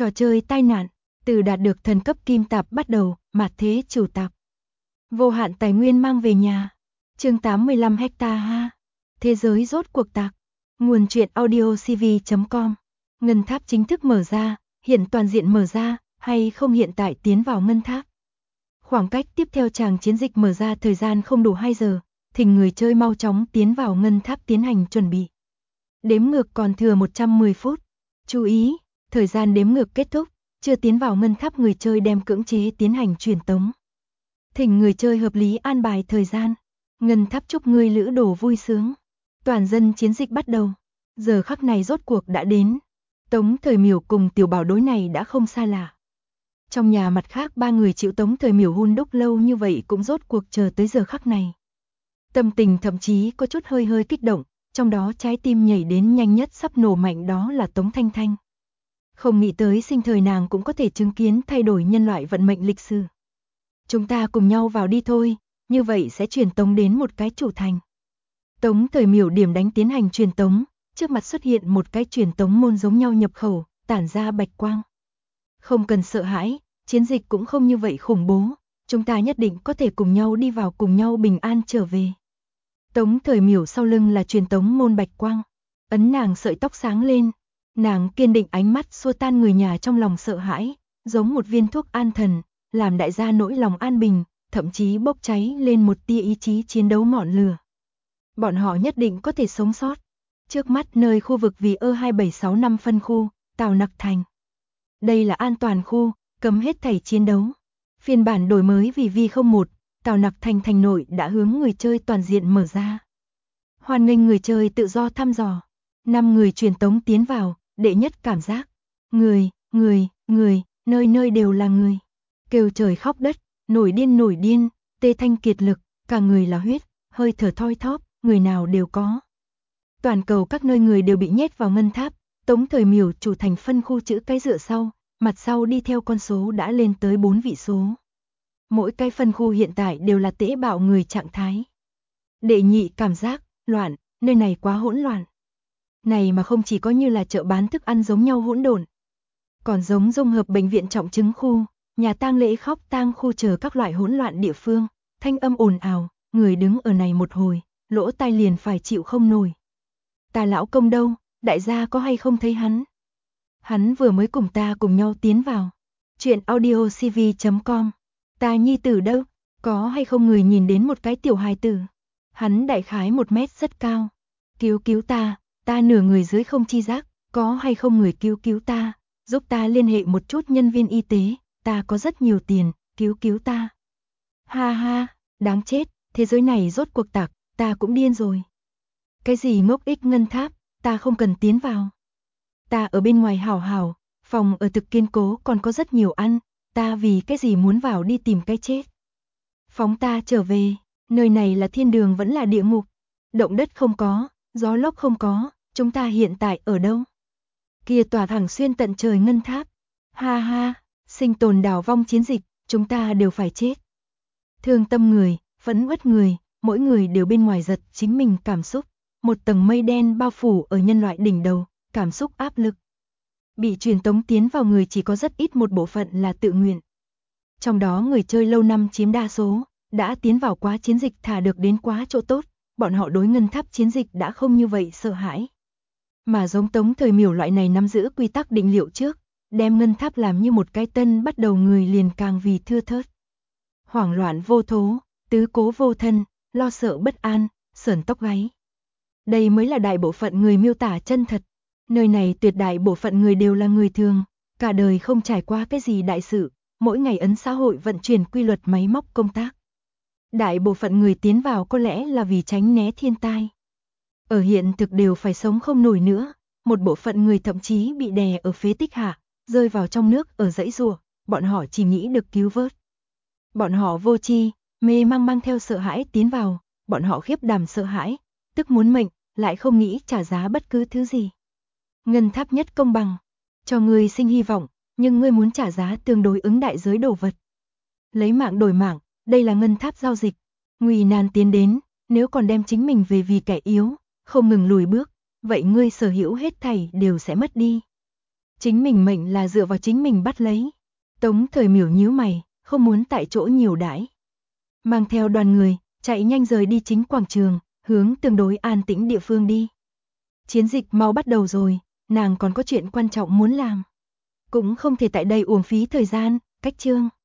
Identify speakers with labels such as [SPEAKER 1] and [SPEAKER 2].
[SPEAKER 1] Trò chơi tai nạn, từ đạt được thần cấp kim tạp bắt đầu, mạt thế chủ tạp. Vô hạn tài nguyên mang về nhà. Chương 85 hecta ha. Thế giới rốt cuộc tạc. Nguồn truyện audiocv.com. Ngân tháp chính thức mở ra, hiện toàn diện mở ra, hay không hiện tại tiến vào ngân tháp. Khoảng cách tiếp theo tràng chiến dịch mở ra thời gian không đủ 2 giờ, thỉnh người chơi mau chóng tiến vào ngân tháp tiến hành chuẩn bị. Đếm ngược còn thừa 110 phút. Chú ý, thời gian đếm ngược kết thúc, chưa tiến vào ngân tháp người chơi đem cưỡng chế tiến hành truyền tống. Thỉnh người chơi hợp lý an bài thời gian. Ngân tháp chúc ngươi lữ đồ vui sướng. Toàn dân chiến dịch bắt đầu. Giờ khắc này rốt cuộc đã đến. Tống Thời Miểu cùng Tiểu Bảo đối này đã không xa lạ. Trong nhà mặt khác ba người chịu Tống Thời Miểu hun đúc lâu như vậy cũng rốt cuộc chờ tới giờ khắc này. Tâm tình thậm chí có chút hơi kích động, trong đó trái tim nhảy đến nhanh nhất sắp nổ mạnh đó là Tống Thanh Thanh. Không nghĩ tới sinh thời nàng cũng có thể chứng kiến thay đổi nhân loại vận mệnh lịch sử. Chúng ta cùng nhau vào đi thôi, như vậy sẽ truyền tống đến một cái chủ thành. Tống Thời Miểu điểm đánh tiến hành truyền tống, trước mặt xuất hiện một cái truyền tống môn giống nhau nhập khẩu, tản ra bạch quang. Không cần sợ hãi, chiến dịch cũng không như vậy khủng bố, chúng ta nhất định có thể cùng nhau đi vào cùng nhau bình an trở về. Tống Thời Miểu sau lưng là truyền tống môn bạch quang, ấn nàng sợi tóc sáng lên, nàng kiên định ánh mắt xua tan người nhà trong lòng sợ hãi, giống một viên thuốc an thần, làm đại gia nỗi lòng an bình, thậm chí bốc cháy lên một tia ý chí chiến đấu ngọn lửa. Bọn họ nhất định có thể sống sót. Trước mắt nơi khu vực vì ơ2765 phân khu, Tào Nặc Thành. Đây là an toàn khu, cấm hết thảy chiến đấu. Phiên bản đổi mới vì V01, Tào Nặc Thành thành nội đã hướng người chơi toàn diện mở ra. Hoan nghênh người chơi tự do thăm dò. 5 người truyền tống tiến vào, đệ nhất cảm giác. Người, nơi nơi đều là người. Kêu trời khóc đất, nổi điên, tê thanh kiệt lực, cả người là huyết, hơi thở thoi thóp, người nào đều có. Toàn cầu các nơi người đều bị nhét vào ngân tháp, Tống Thời Miểu chủ thành phân khu chữ cái dựa sau, mặt sau đi theo con số đã lên tới 4 vị số. Mỗi cái phân khu hiện tại đều là tễ bạo người trạng thái. Đệ nhị cảm giác, loạn, nơi này quá hỗn loạn. Này mà không chỉ có như là chợ bán thức ăn giống nhau hỗn độn, còn giống dung hợp bệnh viện trọng chứng khu, nhà tang lễ khóc tang khu chờ các loại hỗn loạn địa phương, thanh âm ồn ào, người đứng ở này một hồi, lỗ tai liền phải chịu không nổi. Ta lão công đâu, đại gia có hay không thấy hắn? Hắn vừa mới cùng ta cùng nhau tiến vào. Chuyện audiocv.com. Ta nhi tử đâu, có hay không người nhìn đến một cái tiểu hài tử? Hắn đại khái 1 mét rất cao. Cứu ta nửa người dưới không chi giác, có hay không người cứu ta, giúp ta liên hệ một chút nhân viên y tế, ta có rất nhiều tiền, cứu ta. Ha ha, đáng chết, thế giới này rốt cuộc tạc, ta cũng điên rồi. Cái gì ngốc ích ngân tháp, ta không cần tiến vào. Ta ở bên ngoài hảo, phòng ở thực kiên cố còn có rất nhiều ăn, ta vì cái gì muốn vào đi tìm cái chết. Phóng ta trở về, nơi này là thiên đường vẫn là địa ngục, động đất không có, gió lốc không có, chúng ta hiện tại ở đâu? Kia tỏa thẳng xuyên tận trời ngân tháp. Ha ha, sinh tồn đảo vong chiến dịch, chúng ta đều phải chết. Thương tâm người, phẫn uất người, mỗi người đều bên ngoài giật chính mình cảm xúc. Một tầng mây đen bao phủ ở nhân loại đỉnh đầu, cảm xúc áp lực. Bị truyền tống tiến vào người chỉ có rất ít một bộ phận là tự nguyện. Trong đó người chơi lâu năm chiếm đa số, đã tiến vào quá chiến dịch thả được đến quá chỗ tốt, bọn họ đối ngân tháp chiến dịch đã không như vậy sợ hãi. Mà giống Tống Thời Miểu loại này nắm giữ quy tắc định liệu trước, đem ngân tháp làm như một cái tân bắt đầu người liền càng vì thưa thớt. Hoảng loạn vô thố, tứ cố vô thân, lo sợ bất an, sởn tóc gáy. Đây mới là đại bộ phận người miêu tả chân thật. Nơi này tuyệt đại bộ phận người đều là người thường, cả đời không trải qua cái gì đại sự, mỗi ngày ấn xã hội vận chuyển quy luật máy móc công tác. Đại bộ phận người tiến vào có lẽ là vì tránh né thiên tai. Ở hiện thực đều phải sống không nổi nữa, một bộ phận người thậm chí bị đè ở phế tích hạ, rơi vào trong nước ở dãy rùa, bọn họ chỉ nghĩ được cứu vớt. Bọn họ vô tri, mê mang theo sợ hãi tiến vào, bọn họ khiếp đảm sợ hãi, tức muốn mệnh, lại không nghĩ trả giá bất cứ thứ gì. Ngân tháp nhất công bằng, cho ngươi sinh hy vọng, nhưng ngươi muốn trả giá tương đối ứng đại giới đồ vật. Lấy mạng đổi mạng, đây là ngân tháp giao dịch. Nguy nan tiến đến, nếu còn đem chính mình về vì kẻ yếu, không ngừng lùi bước, vậy ngươi sở hữu hết thảy đều sẽ mất đi. Chính mình mệnh là dựa vào chính mình bắt lấy. Tống Thời Miểu nhíu mày, không muốn tại chỗ nhiều đãi. Mang theo đoàn người, chạy nhanh rời đi chính quảng trường, hướng tương đối an tĩnh địa phương đi. Chiến dịch mau bắt đầu rồi, nàng còn có chuyện quan trọng muốn làm. Cũng không thể tại đây uổng phí thời gian, cách chương.